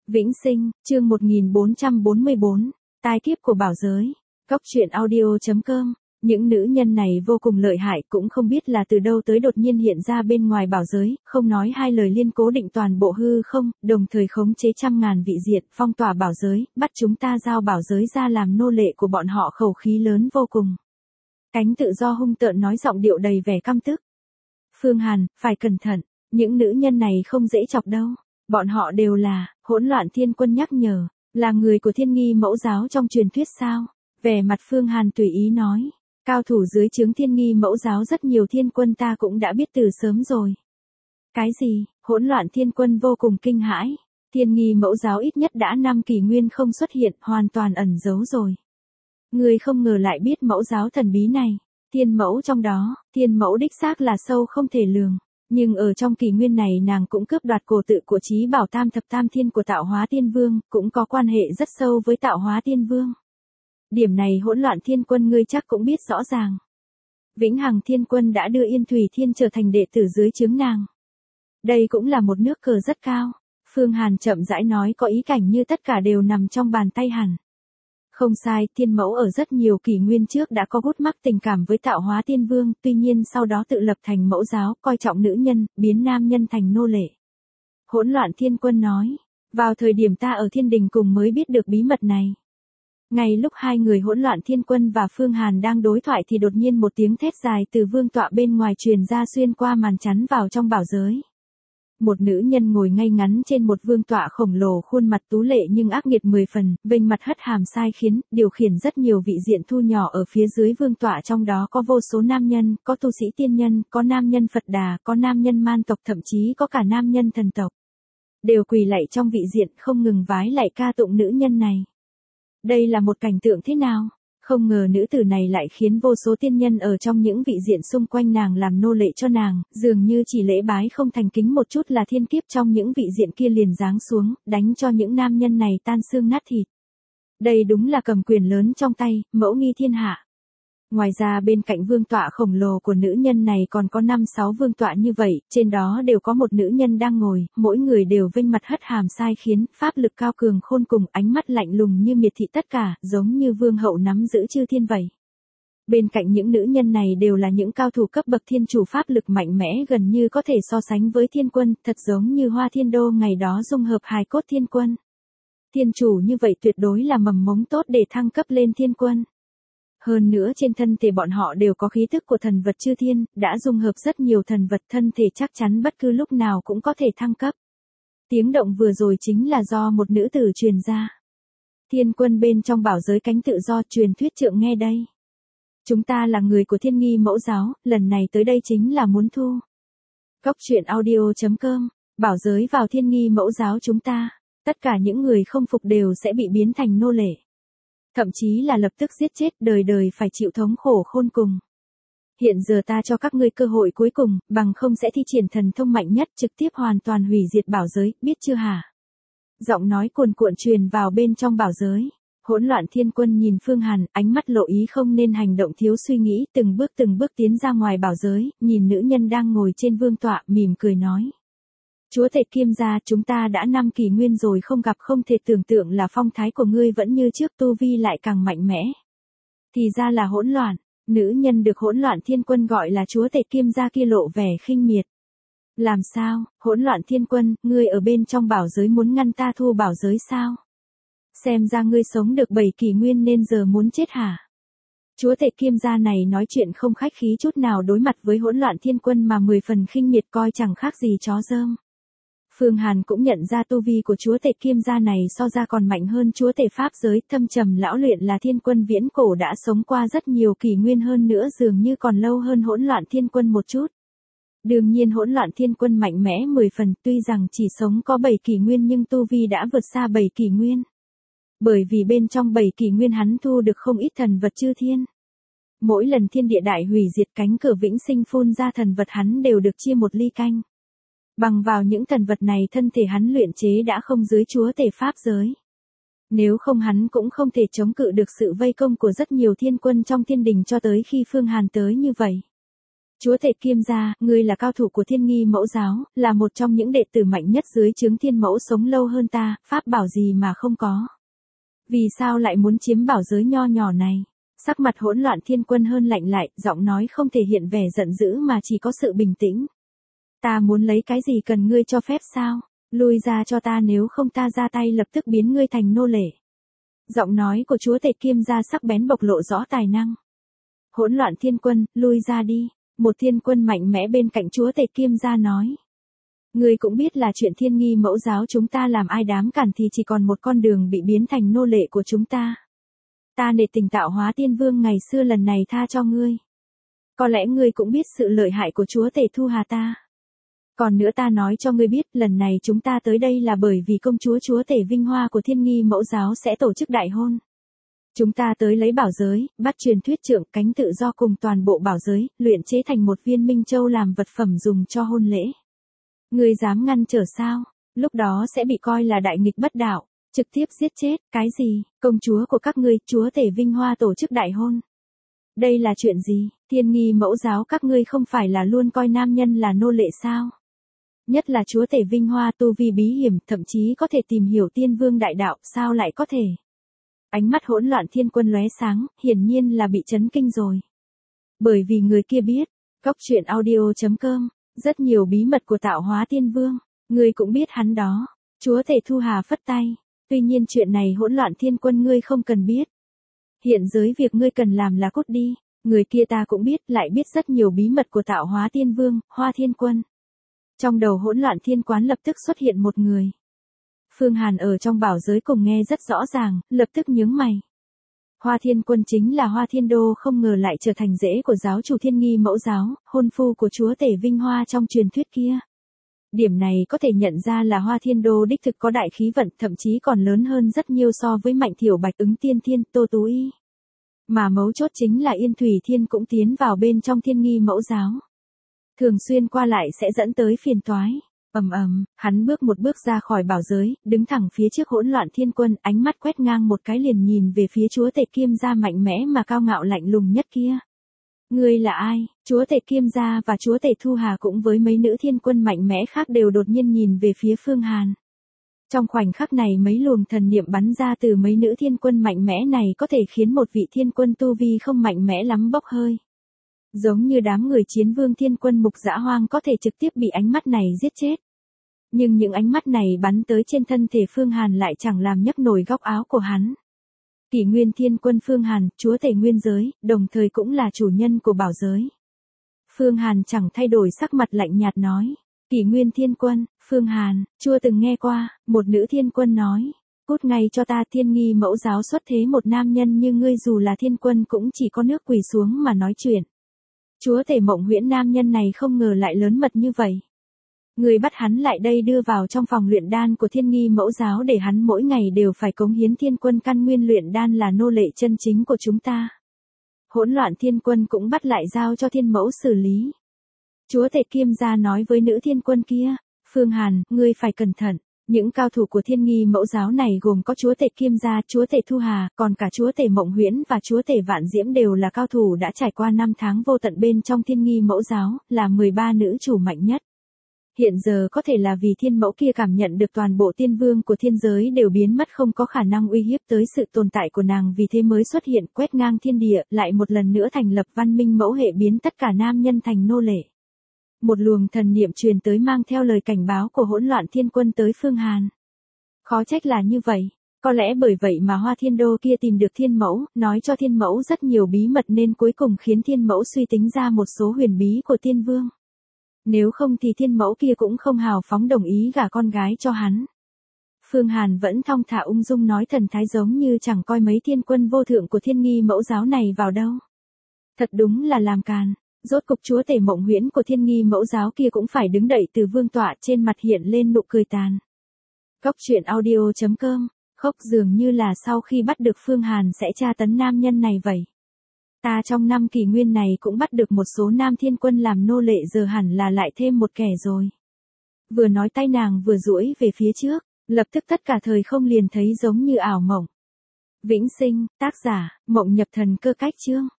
Vĩnh Sinh, chương 1444, tai kiếp của bảo giới. Góc truyện audio.com. Những nữ nhân này vô cùng lợi hại, cũng không biết là từ đâu tới đột nhiên hiện ra bên ngoài bảo giới, không nói hai lời liên cố định toàn bộ hư không, đồng thời khống chế trăm ngàn vị diện, phong tỏa bảo giới, bắt chúng ta giao bảo giới ra làm nô lệ của bọn họ, khẩu khí lớn vô cùng. Cánh Tự Do hung tợn nói, giọng điệu đầy vẻ căm tức. Phương Hàn, phải cẩn thận, những nữ nhân này không dễ chọc đâu. Bọn họ đều là, Hỗn Loạn Thiên Quân nhắc nhở, là người của Thiên Nghi Mẫu Giáo trong truyền thuyết sao? Vẻ mặt Phương Hàn tùy ý nói, cao thủ dưới trướng Thiên Nghi Mẫu Giáo rất nhiều, Thiên Quân ta cũng đã biết từ sớm rồi. Cái gì? Hỗn Loạn Thiên Quân vô cùng kinh hãi. Thiên Nghi Mẫu Giáo ít nhất đã 5 kỷ nguyên không xuất hiện, hoàn toàn ẩn giấu rồi. Người không ngờ lại biết mẫu giáo thần bí này. Thiên Mẫu trong đó, Thiên Mẫu đích xác là sâu không thể lường. Nhưng ở trong kỷ nguyên này nàng cũng cướp đoạt cổ tự của Chí Bảo Tam Thập Tam Thiên của Tạo Hóa Tiên Vương, cũng có quan hệ rất sâu với Tạo Hóa Tiên Vương. Điểm này Hỗn Loạn Thiên Quân ngươi chắc cũng biết rõ ràng. Vĩnh Hằng Thiên Quân đã đưa Yên Thủy Thiên trở thành đệ tử dưới trướng nàng. Đây cũng là một nước cờ rất cao. Phương Hàn chậm rãi nói, có ý cảnh như tất cả đều nằm trong bàn tay hẳn. Không sai, Thiên Mẫu ở rất nhiều kỷ nguyên trước đã có gút mắc tình cảm với Tạo Hóa Tiên Vương, tuy nhiên sau đó tự lập thành mẫu giáo, coi trọng nữ nhân, biến nam nhân thành nô lệ. Hỗn Loạn Thiên Quân nói, vào thời điểm ta ở Thiên Đình cùng mới biết được bí mật này. Ngay lúc hai người Hỗn Loạn Thiên Quân và Phương Hàn đang đối thoại thì đột nhiên một tiếng thét dài từ vương tọa bên ngoài truyền ra, xuyên qua màn chắn vào trong bảo giới. Một nữ nhân ngồi ngay ngắn trên một vương tọa khổng lồ, khuôn mặt tú lệ nhưng ác nghiệt 10 phần, vênh mặt hất hàm sai khiến, điều khiển rất nhiều vị diện thu nhỏ ở phía dưới vương tọa, trong đó có vô số nam nhân, có tu sĩ tiên nhân, có nam nhân Phật Đà, có nam nhân man tộc, thậm chí có cả nam nhân thần tộc. Đều quỳ lạy trong vị diện, không ngừng vái lạy ca tụng nữ nhân này. Đây là một cảnh tượng thế nào? Không ngờ nữ tử này lại khiến vô số tiên nhân ở trong những vị diện xung quanh nàng làm nô lệ cho nàng, dường như chỉ lễ bái không thành kính một chút là thiên kiếp trong những vị diện kia liền giáng xuống, đánh cho những nam nhân này tan xương nát thịt. Đây đúng là cầm quyền lớn trong tay, mẫu nghi thiên hạ. Ngoài ra bên cạnh vương tọa khổng lồ của nữ nhân này còn có 5-6 vương tọa như vậy, trên đó đều có một nữ nhân đang ngồi, mỗi người đều vênh mặt hất hàm sai khiến, pháp lực cao cường khôn cùng, ánh mắt lạnh lùng như miệt thị tất cả, giống như vương hậu nắm giữ chư thiên vậy. Bên cạnh những nữ nhân này đều là những cao thủ cấp bậc thiên chủ, pháp lực mạnh mẽ gần như có thể so sánh với Thiên Quân, thật giống như Hoa Thiên Đô ngày đó dung hợp hài cốt Thiên Quân. Thiên chủ như vậy tuyệt đối là mầm mống tốt để thăng cấp lên Thiên Quân. Hơn nữa trên thân thể bọn họ đều có khí tức của thần vật chư thiên, đã dung hợp rất nhiều thần vật, thân thể chắc chắn bất cứ lúc nào cũng có thể thăng cấp. Tiếng động vừa rồi chính là do một nữ tử truyền ra. Thiên Quân bên trong bảo giới Cánh Tự Do, truyền thuyết trượng nghe đây. Chúng ta là người của Thiên Nghi Mẫu Giáo, lần này tới đây chính là muốn thu. Góc truyện audio.com, bảo giới vào Thiên Nghi Mẫu Giáo chúng ta, tất cả những người không phục đều sẽ bị biến thành nô lệ. Thậm chí là lập tức giết chết, đời đời phải chịu thống khổ khôn cùng. Hiện giờ ta cho các ngươi cơ hội cuối cùng, bằng không sẽ thi triển thần thông mạnh nhất, trực tiếp hoàn toàn hủy diệt bảo giới, biết chưa hả? Giọng nói cuồn cuộn truyền vào bên trong bảo giới. Hỗn Loạn Thiên Quân nhìn Phương Hàn, ánh mắt lộ ý không nên hành động thiếu suy nghĩ, từng bước tiến ra ngoài bảo giới, nhìn nữ nhân đang ngồi trên vương tọa, mỉm cười nói. Chúa tể Kiêm gia, chúng ta đã 5 kỷ nguyên rồi không gặp, không thể tưởng tượng là phong thái của ngươi vẫn như trước, tu vi lại càng mạnh mẽ. Thì ra là Hỗn Loạn, nữ nhân được Hỗn Loạn Thiên Quân gọi là chúa tể Kiêm gia kia lộ vẻ khinh miệt. Làm sao, Hỗn Loạn Thiên Quân, ngươi ở bên trong bảo giới muốn ngăn ta thu bảo giới sao? Xem ra ngươi sống được 7 kỷ nguyên nên giờ muốn chết hả? Chúa tể Kiêm gia này nói chuyện không khách khí chút nào, đối mặt với Hỗn Loạn Thiên Quân mà 10 phần khinh miệt, coi chẳng khác gì chó dơm. Phương Hàn cũng nhận ra tu vi của chúa tể Kiêm gia này so ra còn mạnh hơn chúa tể pháp giới, thâm trầm lão luyện là Thiên Quân viễn cổ, đã sống qua rất nhiều kỷ nguyên, hơn nữa dường như còn lâu hơn Hỗn Loạn Thiên Quân một chút. Đương nhiên Hỗn Loạn Thiên Quân mạnh mẽ 10 phần, tuy rằng chỉ sống có 7 kỷ nguyên nhưng tu vi đã vượt xa 7 kỷ nguyên. Bởi vì bên trong 7 kỷ nguyên hắn thu được không ít thần vật chư thiên. Mỗi lần thiên địa đại hủy diệt, cánh cửa vĩnh sinh phun ra thần vật, hắn đều được chia một ly canh. Bằng vào những thần vật này thân thể hắn luyện chế đã không dưới chúa tể pháp giới. Nếu không hắn cũng không thể chống cự được sự vây công của rất nhiều thiên quân trong thiên đình cho tới khi Phương Hàn tới như vậy. Chúa tể Kiêm gia, ngươi là cao thủ của Thiên Nghi Mẫu giáo, là một trong những đệ tử mạnh nhất dưới trướng Thiên Mẫu, sống lâu hơn ta, pháp bảo gì mà không có. Vì sao lại muốn chiếm bảo giới nho nhỏ này? Sắc mặt hỗn loạn Thiên Quân hơn lạnh lại, giọng nói không thể hiện vẻ giận dữ mà chỉ có sự bình tĩnh. Ta muốn lấy cái gì cần ngươi cho phép sao? Lui ra cho ta, nếu không ta ra tay lập tức biến ngươi thành nô lệ. Giọng nói của chúa tể Kiêm gia sắc bén bộc lộ rõ tài năng. Hỗn loạn Thiên Quân, lui ra đi. Một Thiên Quân mạnh mẽ bên cạnh chúa tể Kiêm gia nói. Ngươi cũng biết là chuyện Thiên Nghi Mẫu giáo chúng ta làm ai dám cản thì chỉ còn một con đường, bị biến thành nô lệ của chúng ta. Ta nể tình tạo hóa tiên vương ngày xưa lần này tha cho ngươi. Có lẽ ngươi cũng biết sự lợi hại của chúa tể Thu Hà ta. Còn nữa ta nói cho ngươi biết, lần này chúng ta tới đây là bởi vì công chúa chúa tể Vinh Hoa của Thiên Nghi Mẫu giáo sẽ tổ chức đại hôn. Chúng ta tới lấy bảo giới, bắt truyền thuyết trượng cánh tự do cùng toàn bộ bảo giới, luyện chế thành một viên minh châu làm vật phẩm dùng cho hôn lễ. Ngươi dám ngăn trở sao? Lúc đó sẽ bị coi là đại nghịch bất đạo, trực tiếp giết chết. Cái gì? Công chúa của các ngươi, chúa tể Vinh Hoa tổ chức đại hôn? Đây là chuyện gì? Thiên Nghi Mẫu giáo các ngươi không phải là luôn coi nam nhân là nô lệ sao? Nhất là chúa tể Vinh Hoa tu vi bí hiểm, thậm chí có thể tìm hiểu tiên vương đại đạo, sao lại có thể? Ánh mắt hỗn loạn Thiên Quân lóe sáng, hiển nhiên là bị chấn kinh rồi. Bởi vì người kia biết, Góc Truyện Audio.com, rất nhiều bí mật của tạo hóa tiên vương, ngươi cũng biết hắn đó. Chúa tể Thu Hà phất tay, tuy nhiên chuyện này hỗn loạn Thiên Quân ngươi không cần biết. Hiện giới việc ngươi cần làm là cút đi, người kia ta cũng biết, lại biết rất nhiều bí mật của tạo hóa tiên vương, Hoa Thiên Quân. Trong đầu hỗn loạn Thiên Quán lập tức xuất hiện một người. Phương Hàn ở trong bảo giới cùng nghe rất rõ ràng, lập tức nhướng mày. Hoa Thiên Quân chính là Hoa Thiên Đô, không ngờ lại trở thành rễ của giáo chủ Thiên Nghi Mẫu giáo, hôn phu của chúa tể Vinh Hoa trong truyền thuyết kia. Điểm này có thể nhận ra là Hoa Thiên Đô đích thực có đại khí vận, thậm chí còn lớn hơn rất nhiều so với Mạnh Thiểu Bạch, Ứng Tiên Thiên, Tô Tú Y. Mà mấu chốt chính là Yên Thủy Thiên cũng tiến vào bên trong Thiên Nghi Mẫu giáo. Thường xuyên qua lại sẽ dẫn tới phiền toái. Hắn bước một bước ra khỏi bảo giới, đứng thẳng phía trước hỗn loạn Thiên Quân, ánh mắt quét ngang một cái liền nhìn về phía chúa tể Kiêm gia mạnh mẽ mà cao ngạo lạnh lùng nhất kia. Ngươi là ai? Chúa tể Kiêm gia và chúa tể Thu Hà cũng với mấy nữ Thiên Quân mạnh mẽ khác đều đột nhiên nhìn về phía Phương Hàn. Trong khoảnh khắc này mấy luồng thần niệm bắn ra từ mấy nữ Thiên Quân mạnh mẽ này có thể khiến một vị Thiên Quân tu vi không mạnh mẽ lắm bốc hơi. Giống như đám người chiến vương Thiên Quân Mục Dã Hoang có thể trực tiếp bị ánh mắt này giết chết. Nhưng những ánh mắt này bắn tới trên thân thể Phương Hàn lại chẳng làm nhấc nổi góc áo của hắn. Kỷ Nguyên Thiên Quân Phương Hàn, chúa tể nguyên giới, đồng thời cũng là chủ nhân của bảo giới. Phương Hàn chẳng thay đổi sắc mặt, lạnh nhạt nói. Kỷ Nguyên Thiên Quân, Phương Hàn, chưa từng nghe qua. Một nữ Thiên Quân nói. Cút ngay cho ta, Thiên Nghi Mẫu giáo xuất thế một nam nhân như ngươi, dù là Thiên Quân cũng chỉ có nước quỳ xuống mà nói chuyện. Chúa tể Mộng Huyễn, nam nhân này không ngờ lại lớn mật như vậy. Người bắt hắn lại đây đưa vào trong phòng luyện đan của Thiên Nghi Mẫu giáo để hắn mỗi ngày đều phải cống hiến Thiên Quân căn nguyên luyện đan, là nô lệ chân chính của chúng ta. Hỗn loạn Thiên Quân cũng bắt lại giao cho Thiên Mẫu xử lý. Chúa tể Kiêm gia nói với nữ Thiên Quân kia, Phương Hàn, ngươi phải cẩn thận. Những cao thủ của Thiên Nghi Mẫu giáo này gồm có chúa tể Kiêm gia, chúa tể Thu Hà, còn cả chúa tể Mộng Huyễn và chúa tể Vạn Diễm đều là cao thủ đã trải qua 5 tháng vô tận bên trong Thiên Nghi Mẫu giáo, là 13 nữ chủ mạnh nhất. Hiện giờ có thể là vì Thiên Mẫu kia cảm nhận được toàn bộ tiên vương của thiên giới đều biến mất, không có khả năng uy hiếp tới sự tồn tại của nàng, vì thế mới xuất hiện quét ngang thiên địa, lại một lần nữa thành lập văn minh mẫu hệ, biến tất cả nam nhân thành nô lệ. Một luồng thần niệm truyền tới mang theo lời cảnh báo của hỗn loạn Thiên Quân tới Phương Hàn. Khó trách là như vậy, có lẽ bởi vậy mà Hoa Thiên Đô kia tìm được Thiên Mẫu, nói cho Thiên Mẫu rất nhiều bí mật nên cuối cùng khiến Thiên Mẫu suy tính ra một số huyền bí của tiên vương. Nếu không thì Thiên Mẫu kia cũng không hào phóng đồng ý gả con gái cho hắn. Phương Hàn vẫn thong thả ung dung nói thần thái, giống như chẳng coi mấy Thiên Quân vô thượng của Thiên Nghi Mẫu giáo này vào đâu. Thật đúng là làm càn. Rốt cục chúa tể Mộng Huyễn của Thiên Nghi Mẫu giáo kia cũng phải đứng đậy từ vương tọa, trên mặt hiện lên nụ cười tàn. Góc Truyện Audio.com, khóc dường như là sau khi bắt được Phương Hàn sẽ tra tấn nam nhân này vậy. Ta trong năm kỷ nguyên này cũng bắt được một số nam Thiên Quân làm nô lệ, giờ hẳn là lại thêm một kẻ rồi. Vừa nói tay nàng vừa duỗi về phía trước, lập tức tất cả thời không liền thấy giống như ảo mộng. Vĩnh sinh, tác giả, Mộng Nhập Thần Cơ Cách Chương.